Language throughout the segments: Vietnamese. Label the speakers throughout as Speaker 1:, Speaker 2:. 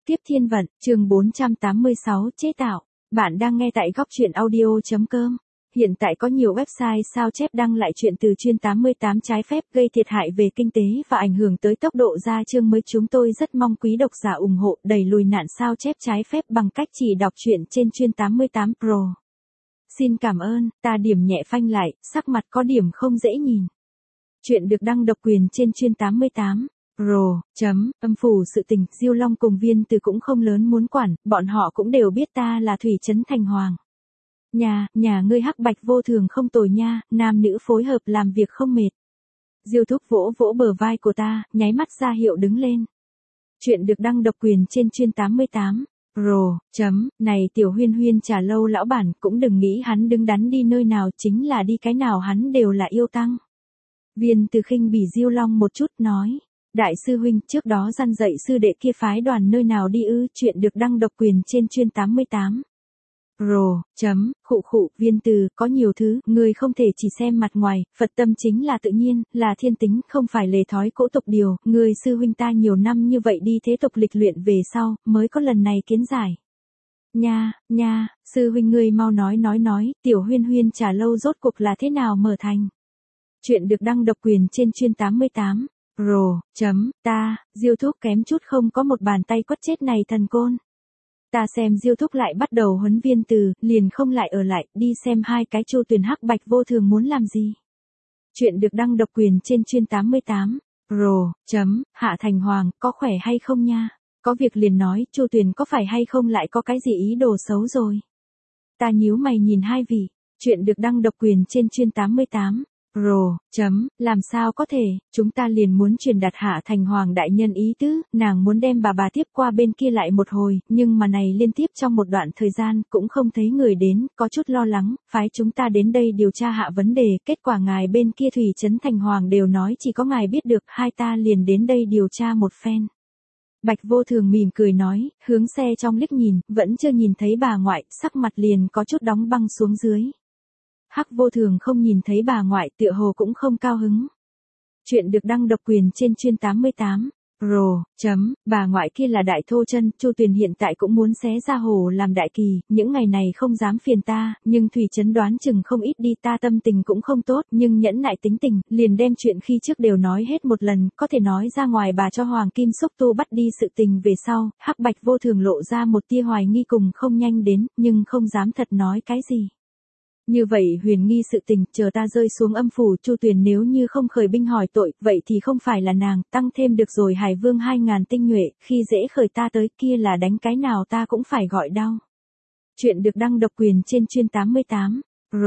Speaker 1: Tiếp thiên vận, chương 486 chế tạo. Bạn đang nghe tại góc truyện audio.com. Hiện tại có nhiều website sao chép đăng lại chuyện từ chuyên 88 trái phép gây thiệt hại về kinh tế và ảnh hưởng tới tốc độ ra chương mới. Chúng tôi rất mong quý độc giả ủng hộ đẩy lùi nạn sao chép trái phép bằng cách chỉ đọc truyện trên chuyên 88 Pro. Xin cảm ơn, ta điểm nhẹ phanh lại, sắc mặt có điểm không dễ nhìn. Chuyện được đăng độc quyền trên chuyên 88. Âm phủ sự tình, Diêu Long cùng Viên Từ cũng không lớn muốn quản, bọn họ cũng đều biết ta là Thủy Trấn Thành Hoàng. Nhà ngươi hắc bạch vô thường không tồi nha, nam nữ phối hợp làm việc không mệt. Diêu Thúc vỗ vỗ bờ vai của ta, nháy mắt ra hiệu đứng lên. Chuyện được đăng độc quyền trên chuyên 88. Này Tiểu Huyên Huyên trả lâu lão bản, cũng đừng nghĩ hắn đứng đắn đi nơi nào, chính là đi cái nào hắn đều là yêu tăng. Viên Từ khinh bỉ Diêu Long một chút nói. Đại sư huynh, trước đó răn dạy sư đệ kia phái đoàn nơi nào đi ư? Chuyện được đăng độc quyền trên chuyên 88. Viên Từ, có nhiều thứ, người không thể chỉ xem mặt ngoài, Phật tâm chính là tự nhiên, là thiên tính, không phải lề thói cỗ tục điều, người sư huynh ta nhiều năm như vậy đi thế tục lịch luyện về sau, mới có lần này kiến giải. Sư huynh ngươi mau nói, Tiểu Huyên Huyên trả lâu rốt cuộc là thế nào mở thành. Chuyện được đăng độc quyền trên chuyên 88. Diêu Thúc kém chút không có một bàn tay quất chết này thần côn. Ta xem Diêu Thúc lại bắt đầu huấn Viên Từ, liền không lại ở lại, đi xem hai cái Chu Tuyền hắc bạch vô thường muốn làm gì. Chuyện được đăng độc quyền trên chuyên 88. Hạ Thành Hoàng, có khỏe hay không nha? Có việc liền nói, Chu Tuyền có phải hay không lại có cái gì ý đồ xấu rồi? Ta nhíu mày nhìn hai vị. Chuyện được đăng độc quyền trên chuyên 88. Làm sao có thể, chúng ta liền muốn truyền đạt Hạ Thành Hoàng đại nhân ý tứ, nàng muốn đem bà tiếp qua bên kia lại một hồi, nhưng mà này liên tiếp trong một đoạn thời gian, cũng không thấy người đến, có chút lo lắng, phái chúng ta đến đây điều tra hạ vấn đề, kết quả ngài bên kia Thủy Trấn Thành Hoàng đều nói chỉ có ngài biết được, hai ta liền đến đây điều tra một phen. Bạch Vô Thường mỉm cười nói, hướng xe trong liếc nhìn, vẫn chưa nhìn thấy bà ngoại, sắc mặt liền có chút đóng băng xuống dưới. Hắc Vô Thường không nhìn thấy bà ngoại, tựa hồ cũng không cao hứng. Chuyện được đăng độc quyền trên chuyên 88. Bà ngoại kia là Đại Thô Chân, Chu Tuyền hiện tại cũng muốn xé ra hồ làm đại kỳ, những ngày này không dám phiền ta, nhưng Thủy Trấn đoán chừng không ít đi, ta tâm tình cũng không tốt, nhưng nhẫn nại tính tình, liền đem chuyện khi trước đều nói hết một lần, có thể nói ra ngoài bà cho Hoàng Kim Xúc Tu bắt đi sự tình về sau, Hắc Bạch Vô Thường lộ ra một tia hoài nghi cùng không nhanh đến, nhưng không dám thật nói cái gì. Như vậy huyền nghi sự tình, chờ ta rơi xuống âm phủ, Chu Tuyền nếu như không khởi binh hỏi tội, vậy thì không phải là nàng, tăng thêm được rồi Hải Vương 2000 tinh nhuệ, khi dễ khởi ta tới kia là đánh cái nào ta cũng phải gọi đau. Chuyện được đăng độc quyền trên chuyên 88.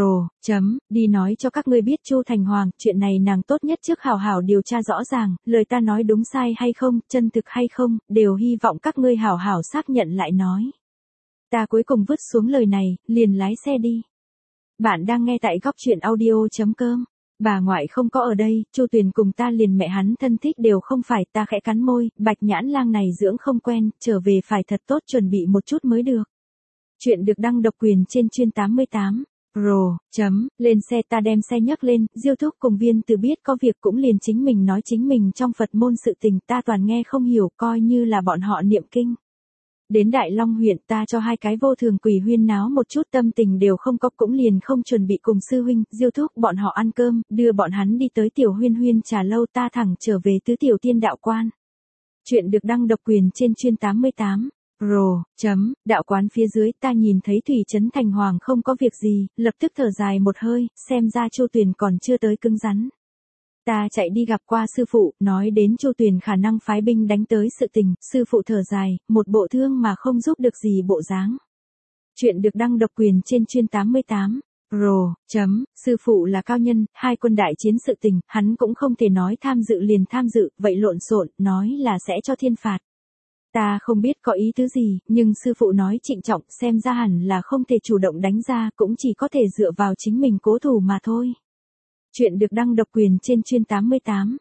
Speaker 1: Đi nói cho các ngươi biết Chu Thành Hoàng, chuyện này nàng tốt nhất trước hảo hảo điều tra rõ ràng, lời ta nói đúng sai hay không, chân thực hay không, đều hy vọng các ngươi hảo hảo xác nhận lại nói. Ta cuối cùng vứt xuống lời này, liền lái xe đi. Bạn đang nghe tại góc truyện audio.com. Bà ngoại không có ở đây, Chu Tuyền cùng ta liền mẹ hắn thân thích đều không phải, ta khẽ cắn môi, Bạch Nhãn Lang này dưỡng không quen, trở về phải thật tốt chuẩn bị một chút mới được. Chuyện được đăng độc quyền trên chuyên 88. Lên xe, ta đem xe nhấc lên, Diêu Thúc cùng Viên Từ biết có việc cũng liền chính mình nói chính mình trong Phật môn sự tình, ta toàn nghe không hiểu, coi như là bọn họ niệm kinh. Đến Đại Long huyện, ta cho hai cái Vô Thường quỷ huyên náo một chút, tâm tình đều không có, cũng liền không chuẩn bị cùng sư huynh Diêu Thúc bọn họ ăn cơm, đưa bọn hắn đi tới Tiểu Huyên Huyên trà lâu, ta thẳng trở về Tứ Tiểu Tiên đạo quan. Chuyện được đăng độc quyền trên chuyên 88. Đạo quán phía dưới, ta nhìn thấy Thủy Trấn Thành Hoàng không có việc gì, lập tức thở dài một hơi, xem ra Chu Tuyền còn chưa tới cứng rắn. Ta chạy đi gặp qua sư phụ, nói đến Chu Tuyền khả năng phái binh đánh tới sự tình, sư phụ thở dài, một bộ thương mà không giúp được gì bộ dáng. Chuyện được đăng độc quyền trên chuyên 88. Sư phụ là cao nhân, hai quân đại chiến sự tình, hắn cũng không thể nói tham dự liền tham dự, vậy lộn xộn, nói là sẽ cho thiên phạt. Ta không biết có ý tứ gì, nhưng sư phụ nói trịnh trọng, xem ra hẳn là không thể chủ động đánh ra, cũng chỉ có thể dựa vào chính mình cố thủ mà thôi. Chuyện được đăng độc quyền trên chuyên 88.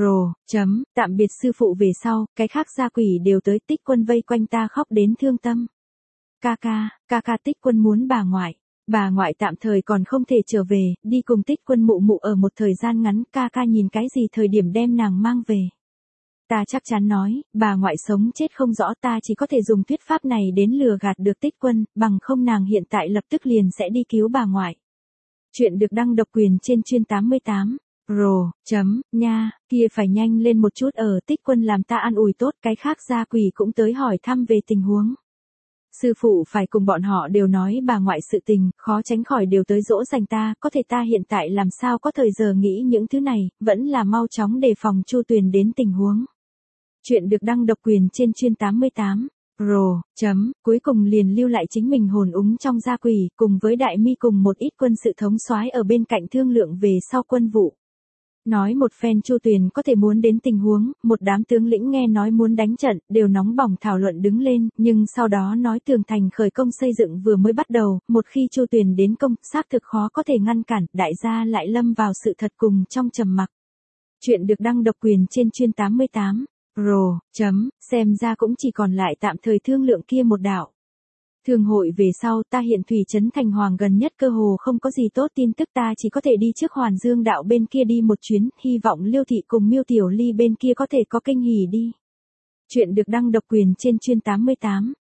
Speaker 1: Tạm biệt sư phụ về sau, cái khác gia quỷ đều tới, Tích Quân vây quanh ta khóc đến thương tâm. Ca ca Tích Quân muốn bà ngoại tạm thời còn không thể trở về, đi cùng Tích Quân mụ ở một thời gian ngắn, ca nhìn cái gì thời điểm đem nàng mang về. Ta chắc chắn nói, bà ngoại sống chết không rõ, ta chỉ có thể dùng thuyết pháp này đến lừa gạt được Tích Quân, bằng không nàng hiện tại lập tức liền sẽ đi cứu bà ngoại. Chuyện được đăng độc quyền trên chuyên 88. Nha, kia phải nhanh lên một chút, ở Tích Quân làm ta an ủi tốt, cái khác gia quỷ cũng tới hỏi thăm về tình huống. Sư phụ phải cùng bọn họ đều nói bà ngoại sự tình, khó tránh khỏi đều tới dỗ dành ta, có thể ta hiện tại làm sao có thời giờ nghĩ những thứ này, vẫn là mau chóng đề phòng Chu Tuyền đến tình huống. Chuyện được đăng độc quyền trên chuyên 88. Cuối cùng liền lưu lại chính mình hồn úng trong gia quỷ, cùng với Đại Mi cùng một ít quân sự thống soái ở bên cạnh thương lượng về sau quân vụ. Nói một phen Chu Tuyền có thể muốn đến tình huống, một đám tướng lĩnh nghe nói muốn đánh trận, đều nóng bỏng thảo luận đứng lên, nhưng sau đó nói tường thành khởi công xây dựng vừa mới bắt đầu, một khi Chu Tuyền đến công, xác thực khó có thể ngăn cản, đại gia lại lâm vào sự thật cùng trong trầm mặc. Chuyện được đăng độc quyền trên chuyên 88. Xem ra cũng chỉ còn lại tạm thời thương lượng kia một đạo. Thường hội về sau, ta hiện Thủy Trấn Thành Hoàng gần nhất cơ hồ không có gì tốt tin tức, ta chỉ có thể đi trước Hoàn Dương đạo bên kia đi một chuyến, hy vọng Liêu Thị cùng Miêu Tiểu Ly bên kia có thể có kinh hỉ đi. Chuyện được đăng độc quyền trên chuyên 88.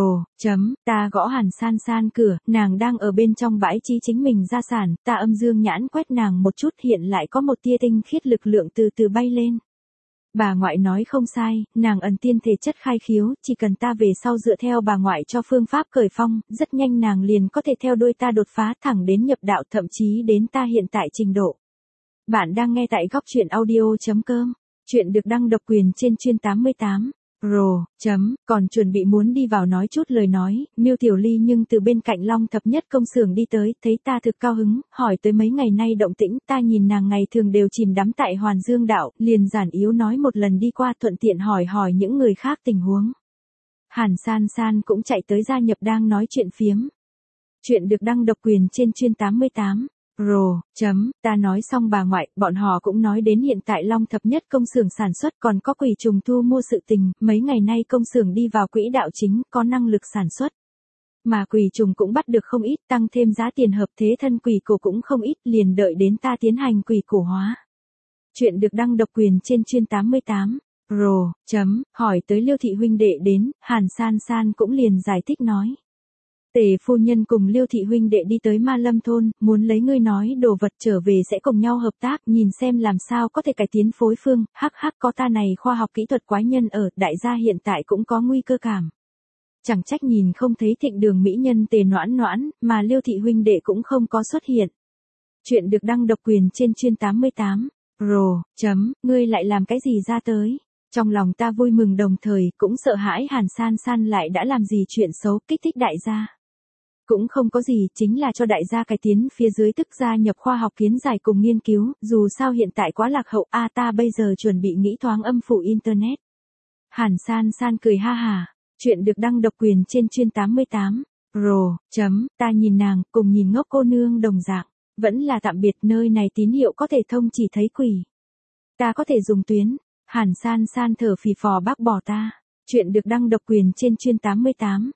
Speaker 1: Ta gõ Hàn San San cửa, nàng đang ở bên trong bãi trí chính mình gia sản, ta âm dương nhãn quét nàng một chút, hiện lại có một tia tinh khiết lực lượng từ từ bay lên. Bà ngoại nói không sai, nàng ẩn tiên thể chất khai khiếu, chỉ cần ta về sau dựa theo bà ngoại cho phương pháp cởi phong, rất nhanh nàng liền có thể theo đuôi ta đột phá thẳng đến nhập đạo, thậm chí đến ta hiện tại trình độ. Bạn đang nghe tại góc truyện audio.com. Chuyện được đăng độc quyền trên chuyên 88. Còn chuẩn bị muốn đi vào nói chút lời nói, Miêu Tiểu Ly nhưng từ bên cạnh Long Thập Nhất công xưởng đi tới, thấy ta thực cao hứng, hỏi tới mấy ngày nay động tĩnh, ta nhìn nàng ngày thường đều chìm đắm tại Hoàn Dương đạo, liền giản yếu nói một lần đi qua, thuận tiện hỏi những người khác tình huống. Hàn San San cũng chạy tới gia nhập đang nói chuyện phiếm. Chuyện được đăng độc quyền trên chuyên 88. Ta nói xong bà ngoại, bọn họ cũng nói đến hiện tại Long Thập Nhất công xưởng sản xuất còn có quỷ trùng thu mua sự tình, mấy ngày nay công xưởng đi vào quỹ đạo chính, có năng lực sản xuất. Mà quỷ trùng cũng bắt được không ít, tăng thêm giá tiền hợp thế thân quỷ cổ cũng không ít, liền đợi đến ta tiến hành quỷ cổ hóa. Chuyện được đăng độc quyền trên chuyên 88. Hỏi tới Liêu Thị huynh đệ đến, Hàn San San cũng liền giải thích nói. Tề phu nhân cùng Liêu Thị huynh đệ đi tới Ma Lâm thôn, muốn lấy ngươi nói đồ vật trở về sẽ cùng nhau hợp tác, nhìn xem làm sao có thể cải tiến phối phương, có ta này khoa học kỹ thuật quái nhân ở, đại gia hiện tại cũng có nguy cơ cảm. Chẳng trách nhìn không thấy Thịnh Đường mỹ nhân Tề Noãn Noãn, mà Liêu Thị huynh đệ cũng không có xuất hiện. Chuyện được đăng độc quyền trên chuyên 88. Ngươi lại làm cái gì ra tới? Trong lòng ta vui mừng đồng thời cũng sợ hãi Hàn San San lại đã làm gì chuyện xấu kích thích đại gia. Cũng không có gì, chính là cho đại gia cải tiến phía dưới tức gia nhập khoa học kiến giải cùng nghiên cứu, dù sao hiện tại quá lạc hậu, ta bây giờ chuẩn bị nghĩ thoáng âm phủ internet. Hàn San San cười ha hà, chuyện được đăng độc quyền trên chuyên 88. Ta nhìn nàng, cùng nhìn ngốc cô nương đồng dạng, vẫn là tạm biệt, nơi này tín hiệu có thể thông chỉ thấy quỷ. Ta có thể dùng tuyến. Hàn San San thở phì phò bác bỏ ta. Chuyện được đăng độc quyền trên chuyên 88.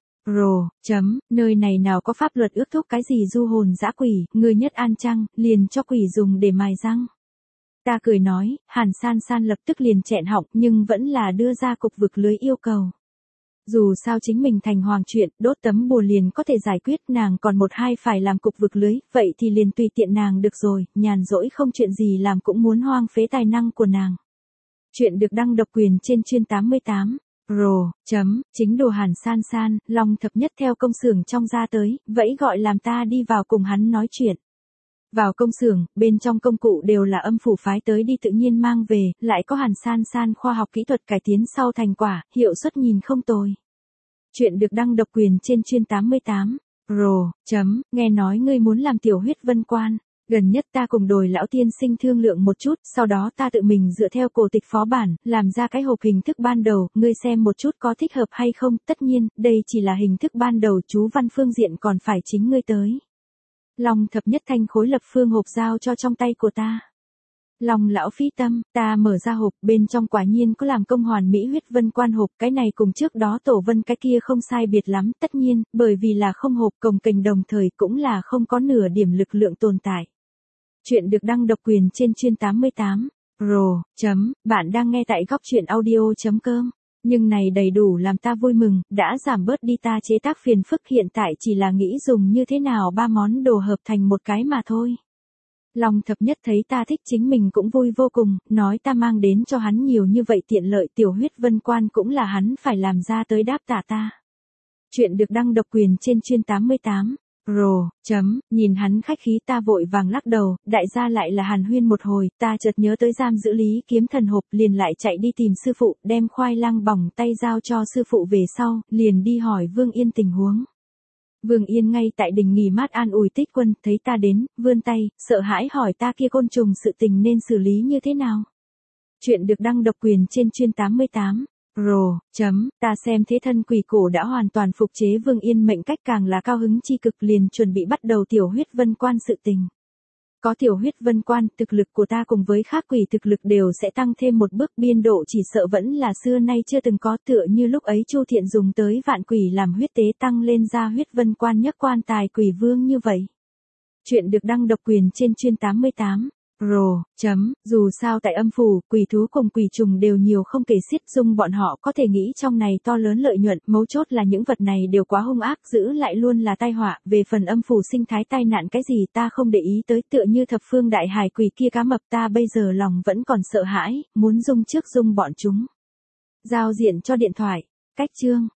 Speaker 1: Nơi này nào có pháp luật ước thúc cái gì du hồn dã quỷ, người nhất an chăng, liền cho quỷ dùng để mài răng. Ta cười nói, Hàn San San lập tức liền chẹn họng nhưng vẫn là đưa ra cục vực lưới yêu cầu. Dù sao chính mình thành hoàng chuyện, đốt tấm bùa liền có thể giải quyết, nàng còn một hai phải làm cục vực lưới, vậy thì liền tùy tiện nàng được rồi, nhàn rỗi không chuyện gì làm cũng muốn hoang phế tài năng của nàng. Chuyện được đăng độc quyền trên chuyên 88. Chính đồ Hàn San San, Long Thập Nhất theo công xưởng trong ra tới, vẫy gọi làm ta đi vào cùng hắn nói chuyện. Vào công xưởng, bên trong công cụ đều là âm phủ phái tới đi tự nhiên mang về, lại có Hàn San San khoa học kỹ thuật cải tiến sau thành quả, hiệu suất nhìn không tồi. Chuyện được đăng độc quyền trên chuyên 88. Nghe nói ngươi muốn làm tiểu huyết vân quan. Gần nhất ta cùng Đồi lão tiên sinh thương lượng một chút, sau đó ta tự mình dựa theo cổ tịch phó bản, làm ra cái hộp hình thức ban đầu, ngươi xem một chút có thích hợp hay không, tất nhiên, đây chỉ là hình thức ban đầu, chú văn phương diện còn phải chính ngươi tới. Long Thập Nhất thanh khối lập phương hộp giao cho trong tay của ta. Long lão phí tâm, ta mở ra hộp, bên trong quả nhiên có làm công hoàn mỹ huyết vân quan hộp, cái này cùng trước đó tổ vân cái kia không sai biệt lắm, tất nhiên, bởi vì là không hộp cồng kềnh đồng thời cũng là không có nửa điểm lực lượng tồn tại. Chuyện được đăng độc quyền trên chuyên 88. Bạn đang nghe tại góc truyện audio.com. Nhưng này đầy đủ làm ta vui mừng, đã giảm bớt đi ta chế tác phiền phức, hiện tại chỉ là nghĩ dùng như thế nào ba món đồ hợp thành một cái mà thôi. Long thập nhất thấy ta thích chính mình cũng vui vô cùng, nói ta mang đến cho hắn nhiều như vậy tiện lợi, tiểu huyết vân quan cũng là hắn phải làm ra tới đáp tạ ta. Chuyện được đăng độc quyền trên chuyên 88. Nhìn hắn khách khí ta vội vàng lắc đầu, đại gia lại là hàn huyên một hồi, ta chợt nhớ tới giam giữ lý kiếm thần hộp, liền lại chạy đi tìm sư phụ, đem khoai lang bỏng tay giao cho sư phụ về sau, liền đi hỏi Vương Yên tình huống. Vương Yên ngay tại đình nghỉ mát an ủi Tích Quân, thấy ta đến, vươn tay, sợ hãi hỏi ta kia côn trùng sự tình nên xử lý như thế nào. Chuyện được đăng độc quyền trên chuyên 88. Ta xem thế thân quỷ cổ đã hoàn toàn phục chế Vương Yên mệnh cách, càng là cao hứng chi cực, liền chuẩn bị bắt đầu tiểu huyết vân quan sự tình. Có tiểu huyết vân quan, thực lực của ta cùng với khác quỷ thực lực đều sẽ tăng thêm một bước, biên độ chỉ sợ vẫn là xưa nay chưa từng có, tựa như lúc ấy Chu Thiện dùng tới vạn quỷ làm huyết tế tăng lên ra huyết vân quan nhất quan tài quỷ vương như vậy. Chuyện được đăng độc quyền trên chuyên 88. Dù sao tại âm phủ, quỷ thú cùng quỷ trùng đều nhiều không kể xiết, dung bọn họ có thể nghĩ trong này to lớn lợi nhuận, mấu chốt là những vật này đều quá hung ác, giữ lại luôn là tai họa, về phần âm phủ sinh thái tai nạn cái gì ta không để ý tới, tựa như thập phương đại hải quỷ kia cá mập, ta bây giờ lòng vẫn còn sợ hãi, muốn dung trước dung bọn chúng. Giao diện cho điện thoại, cách chương.